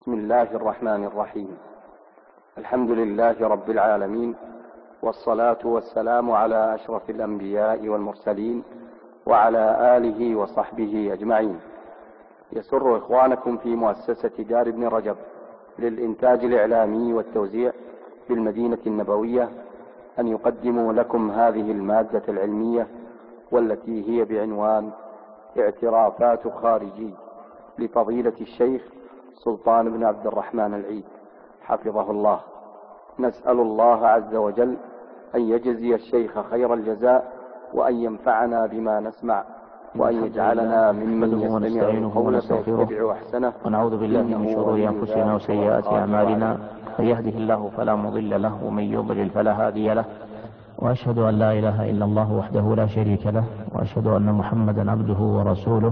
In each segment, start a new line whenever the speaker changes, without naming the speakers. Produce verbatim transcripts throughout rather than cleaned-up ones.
بسم الله الرحمن الرحيم. الحمد لله رب العالمين، والصلاة والسلام على أشرف الأنبياء والمرسلين وعلى آله وصحبه أجمعين. يسر إخوانكم في مؤسسة دار ابن رجب للإنتاج الإعلامي والتوزيع بالمدينة النبوية أن يقدموا لكم هذه المادة العلمية، والتي هي بعنوان اعترافات خارجي لفضيلة الشيخ سلطان بن عبد الرحمن العيد حفظه الله. نسأل الله عز وجل أن يجزي الشيخ خير الجزاء، وأن ينفعنا بما نسمع، وأن يجعلنا ممن يستمع القول فيتبع أحسنه.
ونعوذ بالله من شرور أنفسنا وسيئات أعمالنا، من يهده الله فلا مضل له، ومن يضلل فلا هادي له. وأشهد أن لا إله إلا الله وحده لا شريك له، وأشهد أن محمدا عبده ورسوله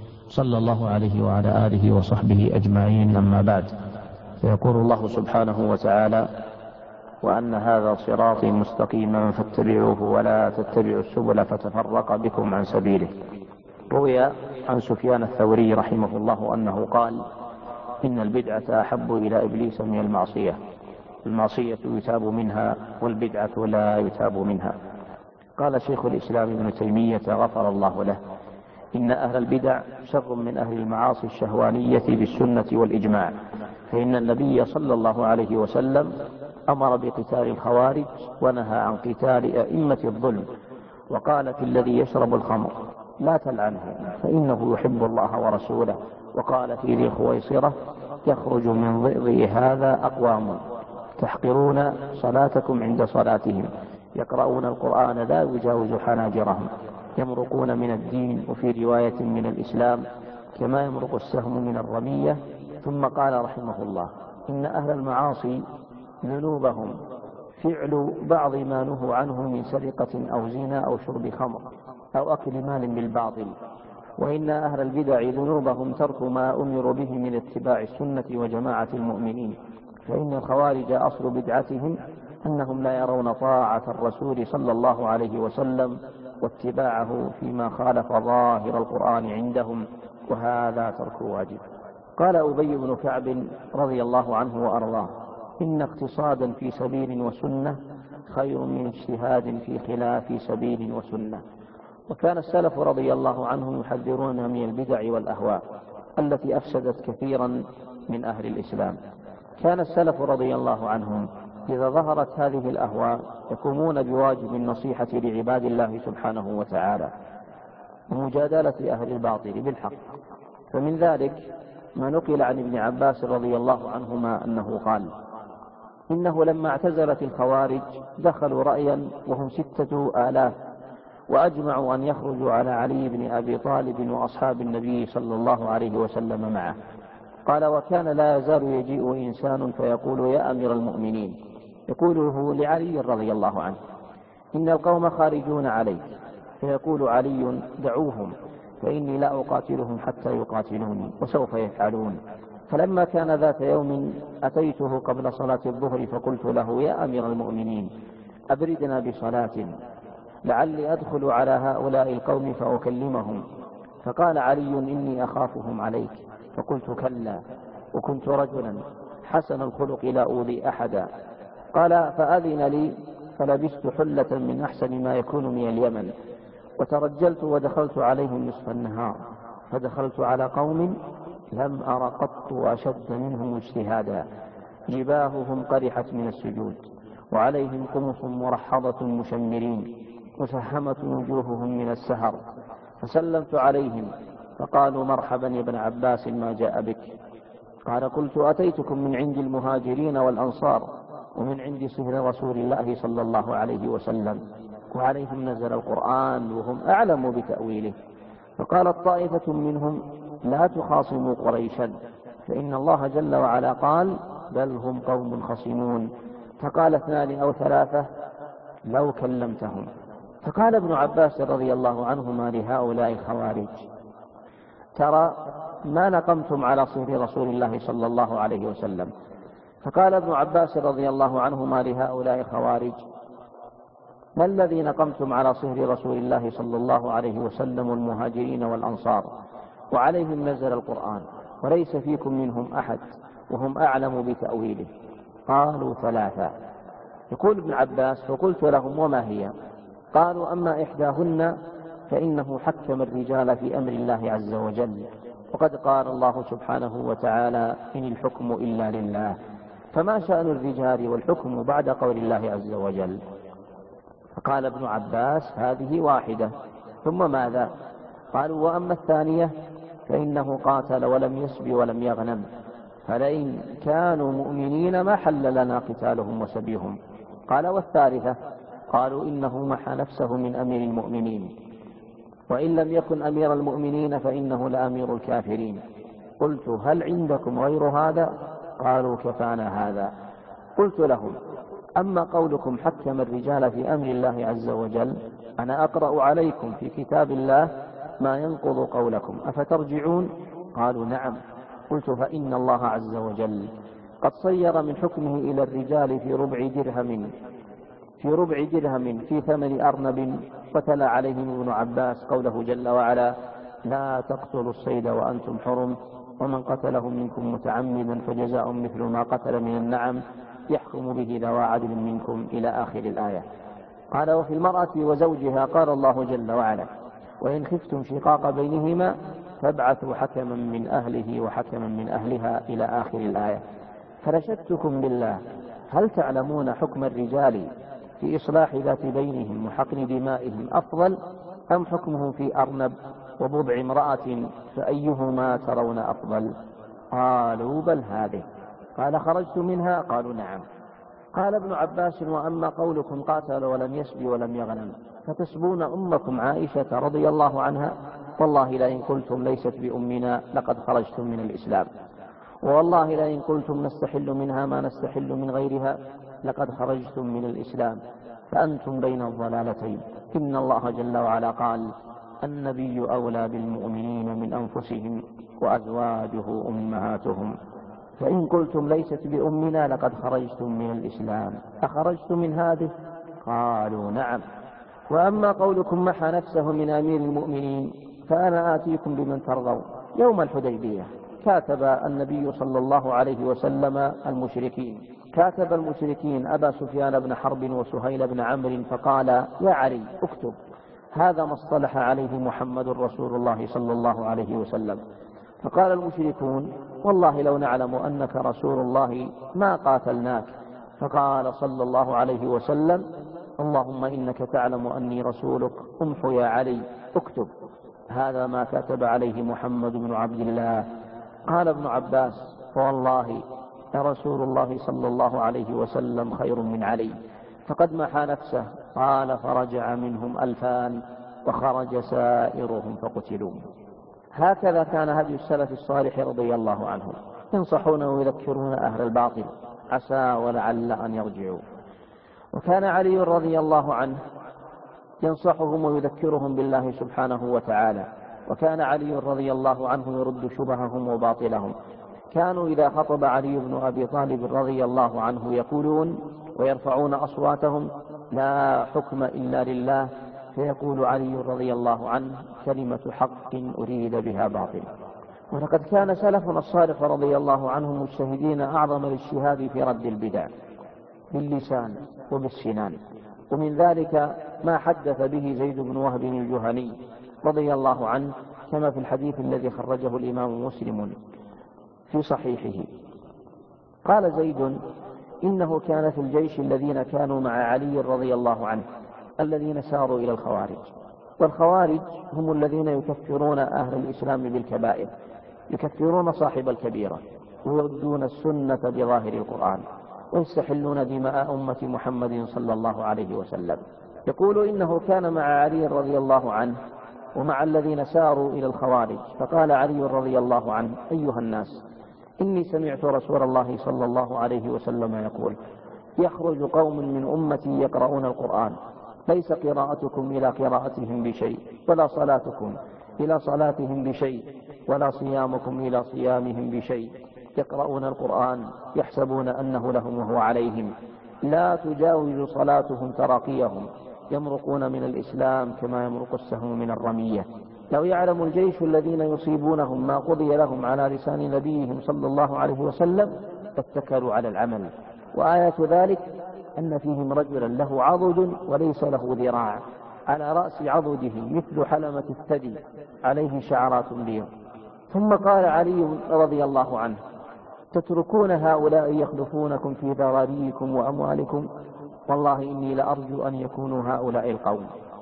صلى الله عليه وعلى آله وصحبه أجمعين. أما بعد، فيقول الله سبحانه وتعالى: وأن هذا صراطي مستقيما فاتبعوه ولا تتبعوا السبل فتفرق بكم عن سبيله. روي عن سفيان الثوري رحمه الله أنه قال: إن البدعة أحب إلى إبليس من المعصية، المعصية يتاب منها والبدعة لا يتاب منها. قال شيخ الإسلام ابن تيمية غفر الله له: إن أهل البدع شر من أهل المعاصي الشهوانية بالسنة والإجماع، فإن النبي صلى الله عليه وسلم أمر بقتال الخوارج ونهى عن قتال أئمة الظلم، وقال في الذي يشرب الخمر: لا تلعنه فإنه يحب الله ورسوله. وقال في ذي خويصرة: يخرج من ضئضئ هذا أقوام تحقرون صلاتكم عند صلاتهم، يقرؤون القرآن لا يجاوز حناجرهم، يمرقون من الدين وفي رواية من الإسلام كما يمرق السهم من الرمية. ثم قال رحمه الله: إن أهل المعاصي ذنوبهم فعل بعض ما نهوا عنه من سرقة أو زنا أو شرب خمر أو أكل مال بالباطل، وإن أهل البدع ذنوبهم ترك ما أمر به من اتباع السنة وجماعة المؤمنين، فإن الخوارج أصل بدعتهم أنهم لا يرون طاعة الرسول صلى الله عليه وسلم واتباعه فيما خالف ظاهر القرآن عندهم، وهذا ترك واجب. قال أبي بن كعب رضي الله عنه وأرضاه: إن اقتصادا في سبيل وسنة خير من اجتهاد في خلاف سبيل وسنة. وكان السلف رضي الله عنهم يحذرون من البدع والأهواء التي أفسدت كثيرا من أهل الإسلام. كان السلف رضي الله عنهم إذا ظهرت هذه الأهواء يقومون بواجب النصيحة لعباد الله سبحانه وتعالى ومجادلة أهل الباطل بالحق. فمن ذلك ما نقل عن ابن عباس رضي الله عنهما أنه قال: إنه لما اعتزلت الخوارج دخلوا رأيا وهم ستة آلاف، وأجمعوا أن يخرجوا على علي بن أبي طالب وأصحاب النبي صلى الله عليه وسلم معه. قال: وكان لا يزال يجيء إنسان فيقول: يا أمير المؤمنين، يقوله لعلي رضي الله عنه: إن القوم خارجون عليك. فيقول علي: دعوهم فإني لا أقاتلهم حتى يقاتلوني، وسوف يفعلون. فلما كان ذات يوم أتيته قبل صلاة الظهر فقلت له: يا أمير المؤمنين، أبردنا بصلاة لعلي أدخل على هؤلاء القوم فأكلمهم. فقال علي: إني أخافهم عليك. فقلت: كلا، وكنت رجلا حسن الخلق لا أوذي أحدا. قال: فأذن لي فلبست حلة من أحسن ما يكون من اليمن، وترجلت ودخلت عليهم نصف النهار، فدخلت على قوم لم أر قط أشد منهم اجتهادا، جباههم قرحت من السجود، وعليهم قمص مرحضة مشمرين، مسهمة وجوههم من السهر. فسلمت عليهم فقالوا: مرحبا يا ابن عباس، ما جاء بك؟ قال: قلت: أتيتكم من عند المهاجرين والأنصار ومن عند صهر رسول الله صلى الله عليه وسلم، وعليهم نزل القرآن وهم أعلم بتأويله. فقالت طائفة منهم: لا تخاصموا قريشا، فإن الله جل وعلا قال: بل هم قوم خصمون. فقال اثنان أو ثلاثة: لو كلمتهم. فقال ابن عباس رضي الله عنهما لهؤلاء الخوارج: ترى ما نقمتم على صهر رسول الله صلى الله عليه وسلم. فقال ابن عباس رضي الله عنهما لهؤلاء الخوارج: ما الذي نقمتم على صهر رسول الله صلى الله عليه وسلم والمهاجرين والأنصار، وعليهم نزل القرآن، وليس فيكم منهم أحد، وهم أعلم بتأويله؟ قالوا ثلاثة. يقول ابن عباس: فقلت لهم: وما هي؟ قالوا: أما إحداهن فإنه حكم الرجال في أمر الله عز وجل، وقد قال الله سبحانه وتعالى: إن الحكم إلا لله، فما شأن الرجال والحكم بعد قول الله عز وجل؟ فقال ابن عباس: هذه واحدة. ثم ماذا؟ قالوا: وأما الثانية فإنه قاتل ولم يسب ولم يغنم، فلئن كانوا مؤمنين ما حل لنا قتالهم وسبيهم. قال: والثالثة؟ قالوا: إنه محى نفسه من أمير المؤمنين، وإن لم يكن أمير المؤمنين فإنه لأمير الكافرين. قلت: هل عندكم غير هذا؟ قالوا: كفانا هذا. قلت لهم: أما قولكم حكم الرجال في أمر الله عز وجل، أنا أقرأ عليكم في كتاب الله ما ينقض قولكم، أفترجعون؟ قالوا: نعم. قلت: فإن الله عز وجل قد صير من حكمه إلى الرجال في ربع درهم في ربع درهم في ثمن أرنب. وتلا عليهم ابن عباس قوله جل وعلا: لا تقتلوا الصيد وأنتم حرم، ومن قتله منكم متعمدا فجزاء مثل ما قتل من النعم يحكم به ذوى عدل منكم، إلى آخر الآية. قال: وفي المرأة وزوجها قال الله جل وعلا: وإن خفتم شقاق بينهما فابعثوا حكما من أهله وحكما من أهلها، إلى آخر الآية. فرشدتكم بالله، هل تعلمون حكم الرجال في إصلاح ذات بينهم وحقن دمائهم أفضل، أم حكمه في أرنب وبضع امرأة، فأيهما ترون أفضل؟ قالوا: بل هذه. قال: خرجت منها؟ قالوا: نعم. قال ابن عباس: وأما قولكم قاتل ولم يسب ولم يغنم، فتسبون أمكم عائشة رضي الله عنها، والله لئن قلتم ليست بأمنا لقد خرجتم من الإسلام، والله لئن قلتم نستحل منها ما نستحل من غيرها لقد خرجتم من الإسلام، فأنتم بين الضلالتين. إن الله جل وعلا قال: النبي أولى بالمؤمنين من أنفسهم وأزواجه أمهاتهم، فإن قلتم ليست بأمنا لقد خرجتم من الإسلام، أخرجتم من هذه؟ قالوا: نعم. وأما قولكم محى نفسه من أمير المؤمنين، فأنا آتيكم بمن ترضون. يوم الحديبية كاتب النبي صلى الله عليه وسلم المشركين كاتب المشركين أبا سفيان بن حرب وسهيل بن عمرو، فقال: يا علي اكتب، هذا ما اصطلح عليه محمد رسول الله صلى الله عليه وسلم. فقال المشركون: والله لو نعلم أنك رسول الله ما قاتلناك. فقال صلى الله عليه وسلم: اللهم إنك تعلم أني رسولك، امحو يا علي اكتب، هذا ما كتب عليه محمد بن عبد الله. قال ابن عباس: فوالله رسول الله صلى الله عليه وسلم خير من علي، فقد محى نفسه. قال: فرجع منهم ألفان وخرج سائرهم فقتلوا. هكذا كان هدي السلف الصالح رضي الله عنهم، ينصحون ويذكرون أهل الباطل عسى ولعل أن يرجعوا. وكان علي رضي الله عنه ينصحهم ويذكرهم بالله سبحانه وتعالى، وكان علي رضي الله عنه يرد شبههم وباطلهم. كانوا إذا خطب علي بن أبي طالب رضي الله عنه يقولون ويرفعون أصواتهم: لا حكم إلا لله، فيقول علي رضي الله عنه: كلمة حق أريد بها باطل. ولقد كان سلفنا الصالح رضي الله عنهم مجتهدين أعظم الاجتهاد في رد البدع باللسان وبالسنان، ومن ذلك ما حدث به زيد بن وهب الجهني رضي الله عنه، كما في الحديث الذي خرجه الإمام مسلم في صحيحه. قال زيد: إنه كان في الجيش الذين كانوا مع علي رضي الله عنه الذين ساروا إلى الخوارج، والخوارج هم الذين يكفرون أهل الإسلام بالكبائر، يكفرون صاحب الكبيرة، ويردون السنة بظاهر القرآن، ويستحلون دماء أمة محمد صلى الله عليه وسلم. يقول: إنه كان مع علي رضي الله عنه ومع الذين ساروا إلى الخوارج، فقال علي رضي الله عنه: أيها الناس، إني سمعت رسول الله صلى الله عليه وسلم يقول: يخرج قوم من أمتي يقرؤون القرآن، ليس قراءتكم إلى قراءتهم بشيء، ولا صلاتكم إلى صلاتهم بشيء، ولا صيامكم إلى صيامهم بشيء، يقرؤون القرآن يحسبون أنه لهم وهو عليهم، لا تجاوز صلاتهم تراقيهم، يمرقون من الإسلام كما يمرق السهم من الرمية. لو يعلم الجيش الذين يصيبونهم ما قضي لهم على لسان نبيهم صلى الله عليه وسلم فاتكلوا على العمل. وآية ذلك أن فيهم رجلا له عضد وليس له ذراع، على رأس عضده مثل حلمة الثدي، عليه شعرات بيض. ثم قال علي رضي الله عنه: تتركون هؤلاء يخلفونكم في ذراريكم وأموالكم، والله إني لأرجو أن يكونوا هؤلاء القوم،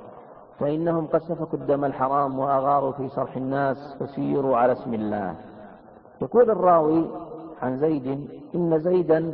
فإنهم قد سفكوا الدم الحرام وأغاروا في صرح الناس، فسيروا على اسم الله. يقول الراوي عن زيد: إن زيدا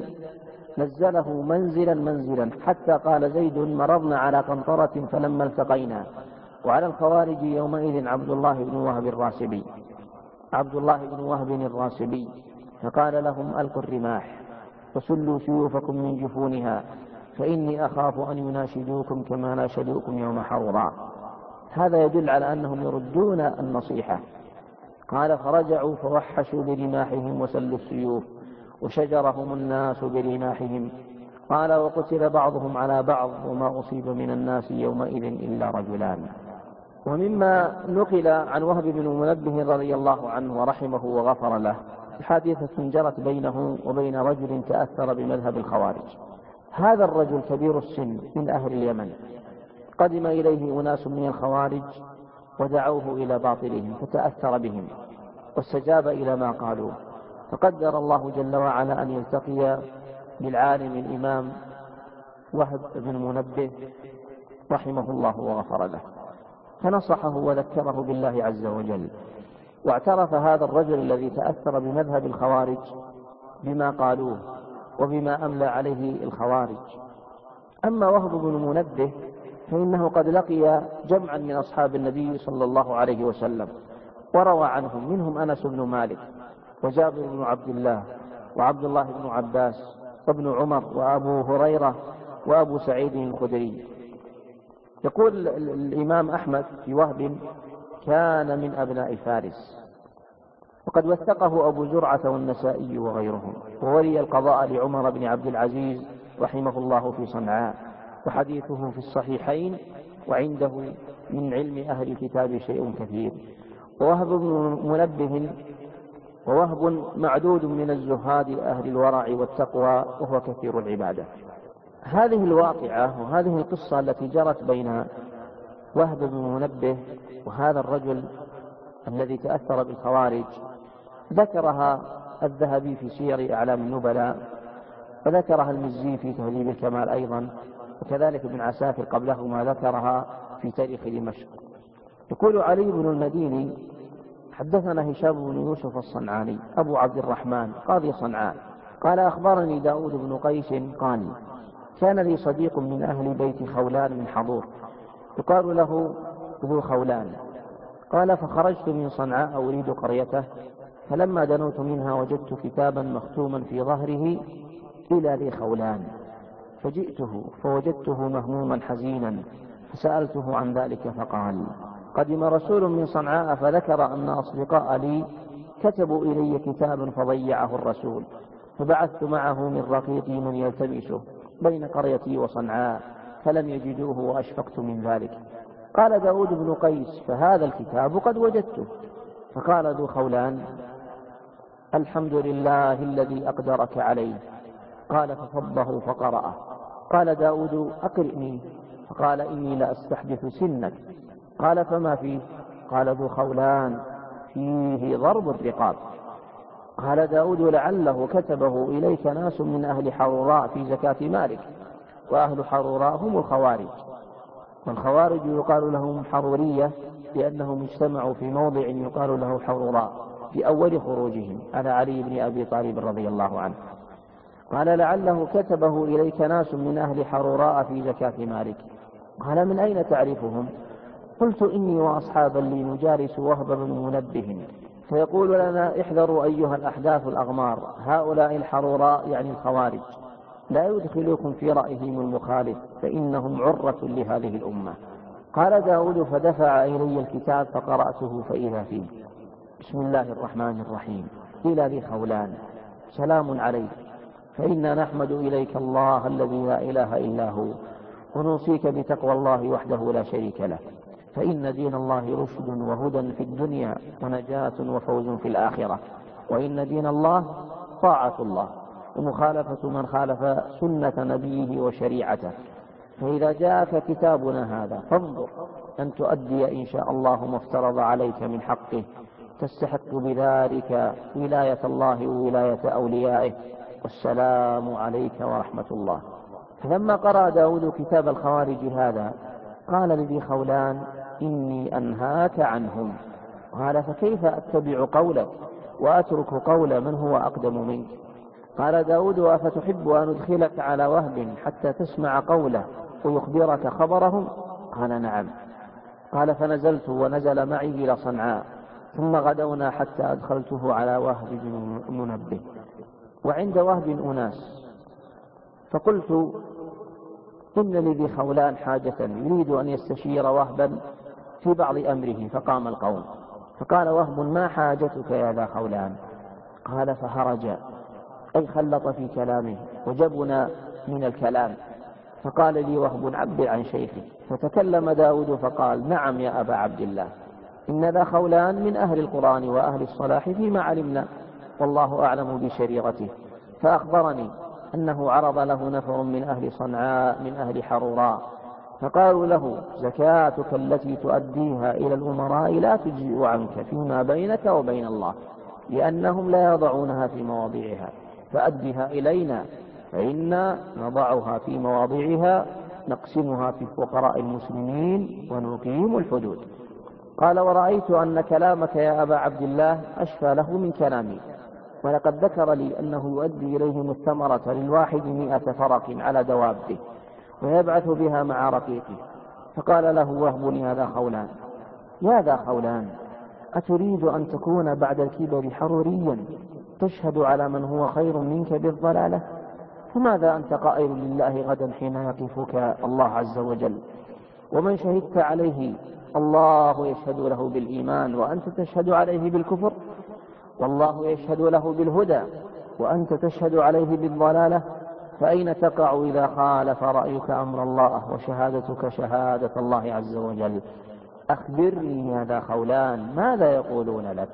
نزله منزلا منزلا، حتى قال زيد: مرضنا على قنطرة فلما التقينا. وعلى الخوارج يومئذ عبد الله بن وهب الراسبي عبد الله بن وهب الراسبي فقال لهم: ألقوا الرماح وسلوا سيوفكم من جفونها، فإني أخاف أن يناشدوكم كما ناشدوكم يوم حروراء. هذا يدل على أنهم يردون النصيحة. قال: فرجعوا فوحشوا برماحهم وسلوا السيوف، وشجرهم الناس برماحهم. قال: وقتل بعضهم على بعض، وما أصيب من الناس يومئذ إلا رجلان. ومما نقل عن وهب بن منبه رضي الله عنه ورحمه وغفر له حادثة جرت بينه وبين رجل تأثر بمذهب الخوارج. هذا الرجل كبير السن من أهل اليمن، قدم إليه أناس من الخوارج ودعوه إلى باطلهم فتأثر بهم واستجاب إلى ما قالوا، فقدر الله جل وعلا أن يلتقي بالعالم الإمام وهب بن منبه رحمه الله وغفر له، فنصحه وذكره بالله عز وجل. واعترف هذا الرجل الذي تأثر بمذهب الخوارج بما قالوه وبما أملى عليه الخوارج. أما وهب بن منبه فإنه قد لقي جمعا من أصحاب النبي صلى الله عليه وسلم وروى عنهم، منهم أنس بن مالك وجابر بن عبد الله وعبد الله بن عباس وابن عمر وأبو هريرة وأبو سعيد الخدري. يقول الإمام أحمد في وهب: كان من أبناء فارس، وقد وثقه أبو زرعة والنسائي وغيرهم، وولي القضاء لعمر بن عبد العزيز رحمه الله في صنعاء، وحديثه في الصحيحين، وعنده من علم أهل الكتاب شيء كثير. ووهب بن منبه ووهب معدود من الزهاد أهل الورع والتقوى، وهو كثير العبادة. هذه الواقعة وهذه القصة التي جرت بين وهب بن منبه وهذا الرجل الذي تأثر بالخوارج ذكرها الذهبي في سير أعلام النبلاء، وذكرها المزي في تهذيب الكمال أيضا، وكذلك ابن عساكر قبلهما ذكرها في تاريخ دمشق. يقول علي بن المديني: حدثنا هشام بن يوسف الصنعاني أبو عبد الرحمن قاضي صنعاء قال: أخبرني داود بن قيس قال: كان لي صديق من أهل بيت خولان من حضور يقال له ذو خولان. قال: فخرجت من صنعاء أريد قريته، فلما دنوت منها وجدت كتابا مختوما في ظهره: إلى ذي خولان، فجئته فوجدته مهموما حزينا، فسألته عن ذلك فقال: قدم رسول من صنعاء فذكر أن أصدقاء لي كتبوا إلي كتابا فضيعه الرسول، فبعثت معه من رقيقي من يلتمسه بين قريتي وصنعاء، فلم يجدوه وأشفقت من ذلك. قال داود بن قيس: فهذا الكتاب قد وجدته. فقال ذو خولان: الحمد لله الذي أقدرك عليه. قال: فصبه فقرأه. قال داود: أقرئني. فقال: إني لأستحدث سنك. قال: فما فيه؟ قال ذو خولان: فيه ضرب الرقاب. قال داود: لعله كتبه إليك ناس من أهل حروراء في زكاة مالك، وأهل حروراء هم الخوارج، والخوارج يقال لهم حرورية لأنهم اجتمعوا في موضع يقال له حروراء في أول خروجهم على علي بن أبي طالب رضي الله عنه. قال: لعله كتبه إليك ناس من أهل حروراء في زكاة مالك. قال: من أين تعرفهم؟ قلت: إني وأصحابا لي نجالس وهب بن منبه، فيقول لنا: احذروا أيها الأحداث الأغمار، هؤلاء الحروراء يعني الخوارج لا يدخلوكم في رأيهم المخالف، فإنهم عرة لهذه الأمة. قال داود: فدفع إلي الكتاب فقرأته فإذا فيه: بسم الله الرحمن الرحيم، إلى ذي خولان، سلام عليك، فإنا نحمد إليك الله الذي لا إله إلا هو، ونوصيك بتقوى الله وحده لا شريك له، فإن دين الله رشد وهدى في الدنيا ونجاة وفوز في الآخرة، وإن دين الله طاعة الله ومخالفة من خالف سنة نبيه وشريعته. فإذا جاءك كتابنا هذا فانظر أن تؤدي إن شاء الله ما افترض عليك من حقه، تستحق بذلك ولاية الله وولاية أوليائه، والسلام عليك ورحمة الله. فلما قرأ داود كتاب الخوارج هذا قال لذي خولان: إني أنهاك عنهم. قال: فكيف أتبع قولك وأترك قول من هو أقدم منك؟ قال داود: أفتحب أن أدخلك على وهب حتى تسمع قوله ويخبرك خبرهم؟ قال: نعم. قال: فنزلت ونزل معي إلى صنعاء، ثم غدونا حتى أدخلته على وهب بن منبه، وعند وهب أناس، فقلت: إن لذي خولان حاجة يريد أن يستشير وهبا في بعض أمره. فقام القوم، فقال وهب: ما حاجتك يا ذا خولان؟ قال: فهرج، أي خلط في كلامه وجبنا من الكلام. فقال لي وهب: عبر عن شيخي. فتكلم داود فقال: نعم يا أبا عبد الله، إن ذا خولان من أهل القرآن وأهل الصلاح فيما علمنا، والله أعلم بشريرته. فأخبرني أنه عرض له نفر من أهل صنعاء من أهل حروراء، فقالوا له: زكاتك التي تؤديها إلى الأمراء لا تجزئ عنك فيما بينك وبين الله، لأنهم لا يضعونها في مواضعها، فأدها إلينا فإنا نضعها في مواضعها، نقسمها في فقراء المسلمين ونقيم الحدود. قال: ورأيت أن كلامك يا أبا عبد الله أشفى له من كلامي، ولقد ذكر لي أنه يؤدي إليهم الثمرة للواحد مئة فرق على دوابه، ويبعث بها مع رفيقه. فقال له وهب: يا ذا خولان يا ذا خولان أتريد أن تكون بعد الكبر حروريا تشهد على من هو خير منك بالضلالة؟ فماذا أنت قائل لله غدا حين يقفك الله عز وجل، ومن شهدت عليه الله يشهد له بالإيمان وأنت تشهد عليه بالكفر، والله يشهد له بالهدى وأنت تشهد عليه بالضلالة؟ فأين تقع إذا خالف رأيك أمر الله وشهادتك شهادة الله عز وجل؟ أخبرني يا ذا خولان ماذا يقولون لك؟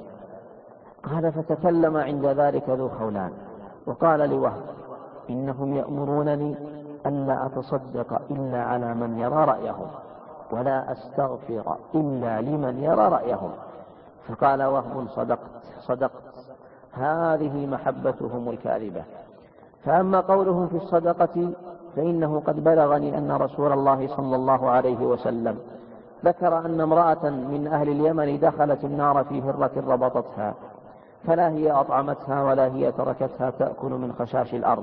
قال: فتكلم عند ذلك ذو خولان وقال لوهب: إنهم يأمرونني ألا أتصدق إلا على من يرى رأيهم، ولا أستغفر إلا لمن يرى رأيهم. فقال وهب: صدقت صدقت، هذه محبتهم الكاذبة. فأما قولهم في الصدقة فإنه قد بلغني أن رسول الله صلى الله عليه وسلم ذكر أن امرأة من أهل اليمن دخلت النار في هرة ربطتها، فلا هي أطعمتها ولا هي تركتها تأكل من خشاش الأرض.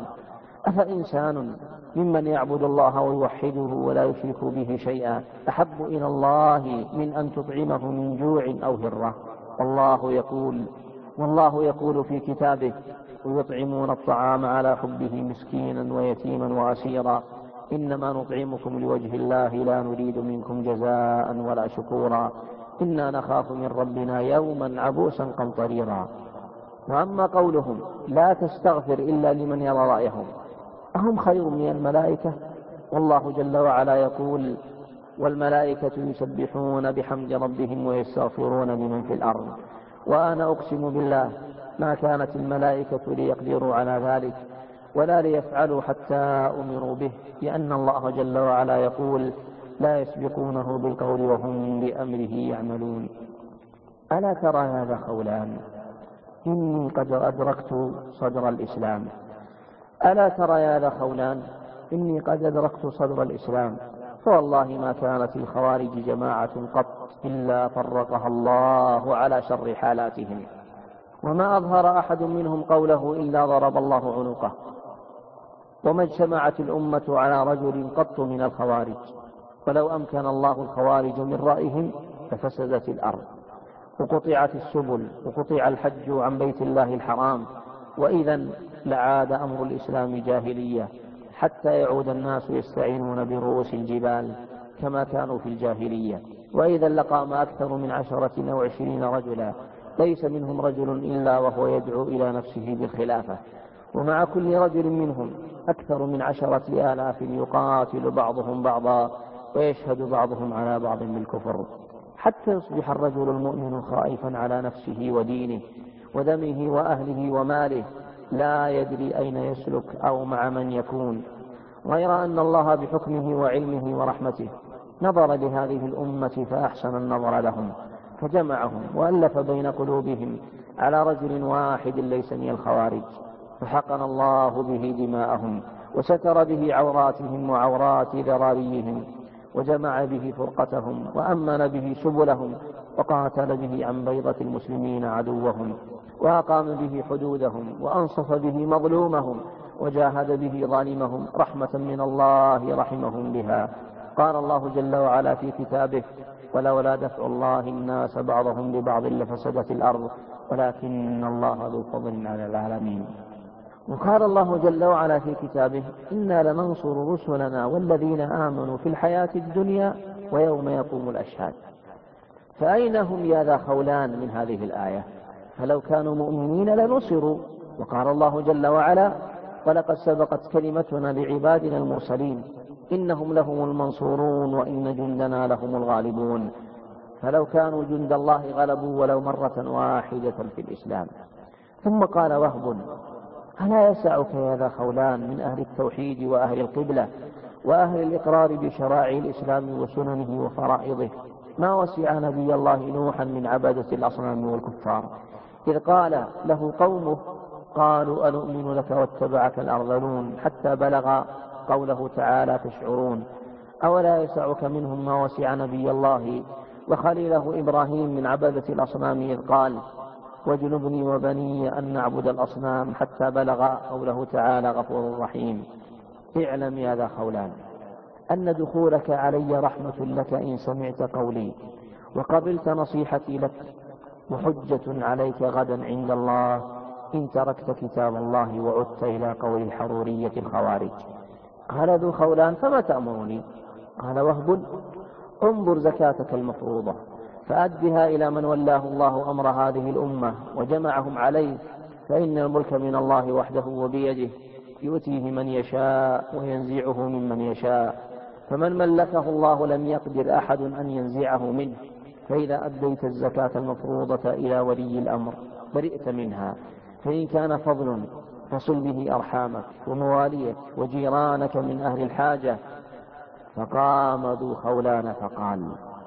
أفإنسان ممن يعبد الله ويوحده ولا يشرك به شيئا أحب إلى الله من أن تطعمه من جوع أو هرة؟ والله يقول والله يقول في كتابه: ويطعمون الطعام على حبه مسكينا ويتيما وأسيرا، إنما نطعمكم لوجه الله لا نريد منكم جزاء ولا شكورا، إنا نخاف من ربنا يوما عبوسا قمطريرا. وأما قولهم لا تستغفر إلا لمن يرى رأيهم، أهم خير من الملائكة؟ والله جل وعلا يقول: والملائكة يسبحون بحمد ربهم ويستغفرون لمن في الأرض. وأنا أقسم بالله ما كانت الملائكة ليقدروا على ذلك ولا ليفعلوا حتى أمروا به، لأن الله جل وعلا يقول: لا يسبقونه بالقول وهم بأمره يعملون. ألا ترى يا ذا خولان إني قد أدركت صدر الإسلام ألا ترى يا ذا خولان إني قد أدركت صدر الإسلام فوالله ما كانت الخوارج جماعة قط إلا فرقها الله على شر حالاتهم، وما أظهر أحد منهم قوله إلا ضرب الله عنقه، وما اجتمعت الأمة على رجل قط من الخوارج، ولو أمكن الله الخوارج من رأيهم لفسدت الأرض، وقطعت السبل، وقطع الحج عن بيت الله الحرام، وإذا لعاد أمر الإسلام جاهلية، حتى يعود الناس يستعينون برؤوس الجبال كما كانوا في الجاهلية، وإذا لقام أكثر من عشرة أو عشرين رجلا ليس منهم رجل إلا وهو يدعو إلى نفسه بالخلافة، ومع كل رجل منهم أكثر من عشرة آلاف يقاتل بعضهم بعضا ويشهد بعضهم على بعض بالكفر. حتى يصبح الرجل المؤمن خائفا على نفسه ودينه ودمه وأهله وماله، لا يدري أين يسلك أو مع من يكون، غير أن الله بحكمه وعلمه ورحمته نظر لهذه الأمة فأحسن النظر لهم، فجمعهم وألف بين قلوبهم على رجل واحد ليس من الخوارج، فحقن الله به دماءهم وستر به عوراتهم وعورات ذراريهم، وجمع به فرقتهم وأمن به سبلهم، وقاتل به عن بيضة المسلمين عدوهم، وأقام به حدودهم، وأنصف به مظلومهم، وجاهد به ظالمهم، رحمة من الله رحمهم بها. قال الله جل وعلا في كتابه: ولولا دفع الله الناس بعضهم ببعض لفسدت الأرض ولكن الله ذو فضل على العالمين. وقال الله جل وعلا في كتابه: إنا لننصر رسلنا والذين آمنوا في الحياة الدنيا ويوم يقوم الأشهاد. فأين هم يا ذا خولان من هذه الآية؟ فلو كانوا مؤمنين لنصروا. وقال الله جل وعلا: ولقد سبقت كلمتنا لعبادنا المرسلين إنهم لهم المنصورون وإن جندنا لهم الغالبون. فلو كانوا جند الله غلبوا ولو مرة واحدة في الإسلام. ثم قال وهب: ألا يسعك يا ذا خولان من أهل التوحيد وأهل القبلة وأهل الإقرار بشرائع الإسلام وسننه وفرائضه ما وسع نبي الله نوحا من عبادة الأصنام والكفار، إذ قال له قومه: قالوا أنؤمن لك واتبعك الأرذلون، حتى بلغ قوله تعالى: تشعرون. أولا يسعك منهم ما وسع نبي الله وخليله إبراهيم من عبادة الأصنام، إذ قال: واجنبني وبني أن نعبد الأصنام، حتى بلغ قوله تعالى: غفور رحيم. اعلم يا ذا خولان أن دخولك علي رحمة لك إن سمعت قولي وقبلت نصيحتي لك، وحجة عليك غدا عند الله إن تركت كتاب الله وعدت إلى قول الحرورية الخوارج. قال ذو خولان: فما تأمرني؟ قال وهب: انظر زكاتك المفروضة فأدها إلى من ولاه الله أمر هذه الأمة وجمعهم عليه، فإن الملك من الله وحده وبيده يؤتيه من يشاء وينزعه ممن يشاء، فمن ملكه الله لم يقدر أحد أن ينزعه منه. فإذا أديت الزكاة المفروضة إلى ولي الأمر برئت منها، فإن كان فضل فصل به أرحامك ومواليك وجيرانك من أهل الحاجة. فقام ذو خولان فقال: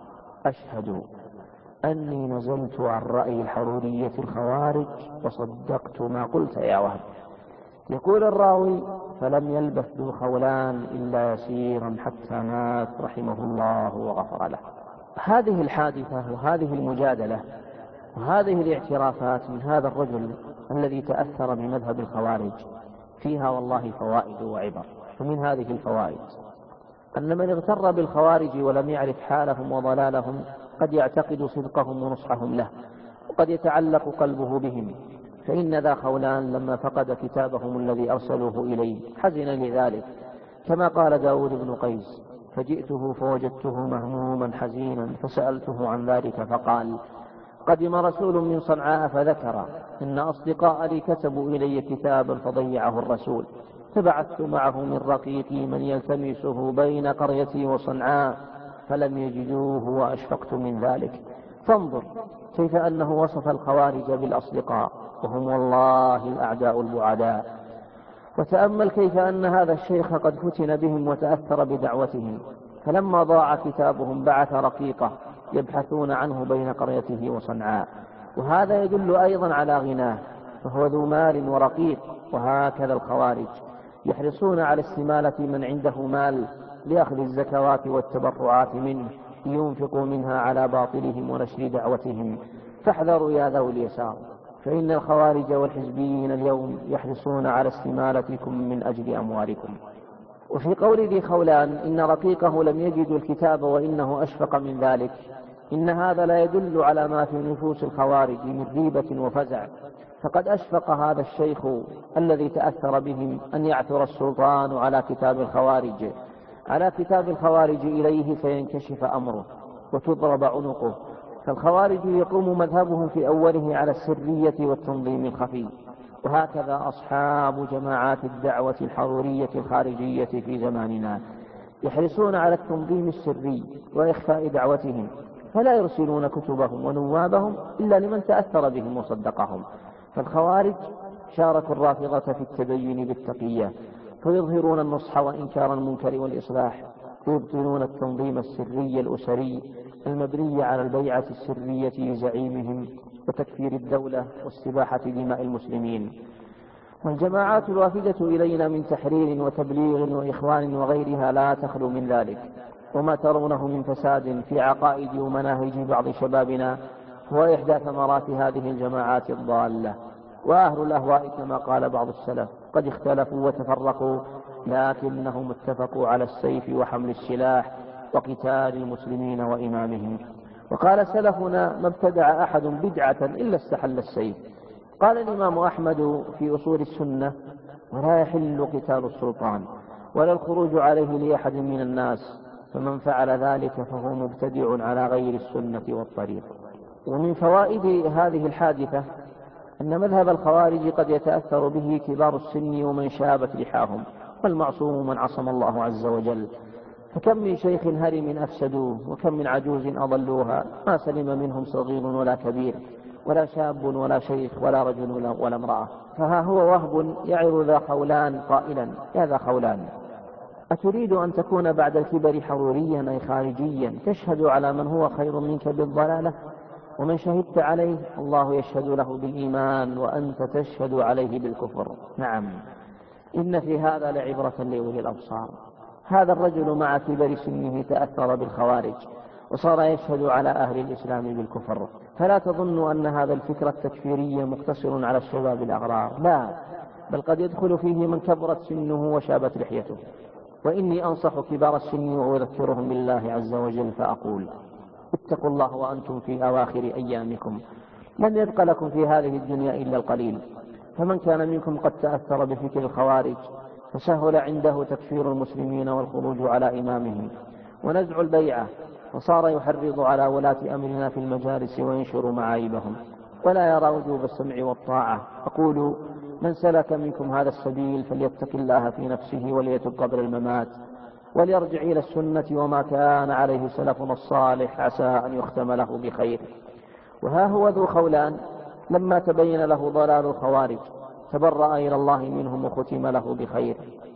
أشهد أني نزلت عن رأي الحرورية الخوارج وصدقت ما قلت يا وهب. يقول الراوي: فلم يلبث ذو خولان إلا يسيرا حتى مات رحمه الله وغفر له. هذه الحادثة وهذه المجادلة وهذه الاعترافات من هذا الرجل الذي تأثر بمذهب الخوارج فيها والله فوائد وعبر. فمن هذه الفوائد أن من اغتر بالخوارج ولم يعرف حالهم وضلالهم قد يعتقد صدقهم ونصحهم له، وقد يتعلق قلبه بهم. فإن ذا خولان لما فقد كتابهم الذي أرسلوه إليه حزن لذلك، كما قال داود بن قيس: فجئته فوجدته مهموما حزينا فسألته عن ذلك فقال: قدم رسول من صنعاء فذكر إن أصدقاء لي كتبوا إلي كتابا فضيعه الرسول، فبعثت معه من رقيقي من يلتمسه بين قريتي وصنعاء فلم يجدوه وأشفقت من ذلك. فانظر كيف أنه وصف الخوارج بالأصدقاء وهم والله الأعداء البعداء. وتأمل كيف أن هذا الشيخ قد فتن بهم وتأثر بدعوتهم، فلما ضاع كتابهم بعث رقيقه يبحثون عنه بين قريته وصنعاء، وهذا يدل أيضا على غناه، فهو ذو مال ورقيق. وهكذا الخوارج يحرصون على استمالة من عنده مال لأخذ الزكوات والتبرعات منه لينفقوا منها على باطلهم ونشر دعوتهم. فاحذروا يا ذوي اليسار، فإن الخوارج والحزبيين اليوم يحرصون على استمالتكم من أجل أموالكم. وفي قول ذي خولان إن رقيقه لم يجد الكتاب وإنه أشفق من ذلك، إن هذا لا يدل على ما في نفوس الخوارج من ريبة وفزع، فقد أشفق هذا الشيخ الذي تأثر بهم أن يعثر السلطان على كتاب الخوارج على كتاب الخوارج إليه فينكشف أمره وتضرب عنقه. فالخوارج يقوم مذهبهم في أوله على السرية والتنظيم الخفي، وهكذا أصحاب جماعات الدعوة الحرورية الخارجية في زماننا يحرصون على التنظيم السري وإخفاء دعوتهم، فلا يرسلون كتبهم ونوابهم إلا لمن تأثر بهم وصدقهم. فالخوارج شاركوا الرافضة في التدين بالتقية، فيظهرون النصح وإنكار المنكر والإصلاح، ويبطلون التنظيم السري الأسري المبني على البيعة السرية لزعيمهم وتكفير الدولة واستباحة دماء المسلمين. والجماعات الوافدة إلينا من تحرير وتبليغ وإخوان وغيرها لا تخلو من ذلك، وما ترونه من فساد في عقائد ومناهج بعض شبابنا هو إحدى ثمرات هذه الجماعات الضالة. وأهل الأهواء كما قال بعض السلف قد اختلفوا وتفرقوا، لكنهم اتفقوا على السيف وحمل السلاح وقتال المسلمين وإمامهم. وقال سلفنا: ما ابتدع أحد بدعة إلا استحل السيف. قال الإمام أحمد في أصول السنة: ولا يحل قتال السلطان ولا الخروج عليه لأحد من الناس، فمن فعل ذلك فهو مبتدع على غير السنة والطريق. ومن فوائد هذه الحادثة أن مذهب الخوارج قد يتأثر به كبار السن ومن شابت لحاهم، والمعصوم من عصم الله عز وجل. فكم من شيخ هرم أفسدوه، وكم من عجوز أضلوها، ما سلم منهم صغير ولا كبير، ولا شاب ولا شيخ ولا رجل ولا امرأة. فها هو وهب يعر ذا خولان قائلا: يا ذا خولان، أتريد أن تكون بعد الكبر حروريا أي خارجيا تشهد على من هو خير منك بالضلالة؟ ومن شهدت عليه الله يشهد له بالإيمان وأنت تشهد عليه بالكفر. نعم، إن في هذا لعبرة لأولي الأبصار. هذا الرجل مع كبر سنه تأثر بالخوارج وصار يشهد على أهل الإسلام بالكفر. فلا تظنوا أن هذا الفكر التكفيري مقتصر على الشباب الأغرار، لا، بل قد يدخل فيه من كبرت سنه وشابت لحيته. وإني أنصح كبار السن وأذكرهم بالله عز وجل فأقول: اتقوا الله وأنتم في أواخر أيامكم، لم يبق لكم في هذه الدنيا إلا القليل. فمن كان منكم قد تأثر بفكر الخوارج فسهل عنده تكفير المسلمين والخروج على إمامهم ونزع البيعة، وصار يحرض على ولاة أمرنا في المجالس وينشر معايبهم، ولا يرى وجوب السمع والطاعة. أقول: من سلك منكم هذا السبيل فليتق الله في نفسه وليتب قبل الممات، وليرجع إلى السنة وما كان عليه سلفنا الصالح، عسى أن يختم له بخير. وها هو ذو خولان لما تبين له ضلال الخوارج تبرأ إلى الله منهم وختم له بخير.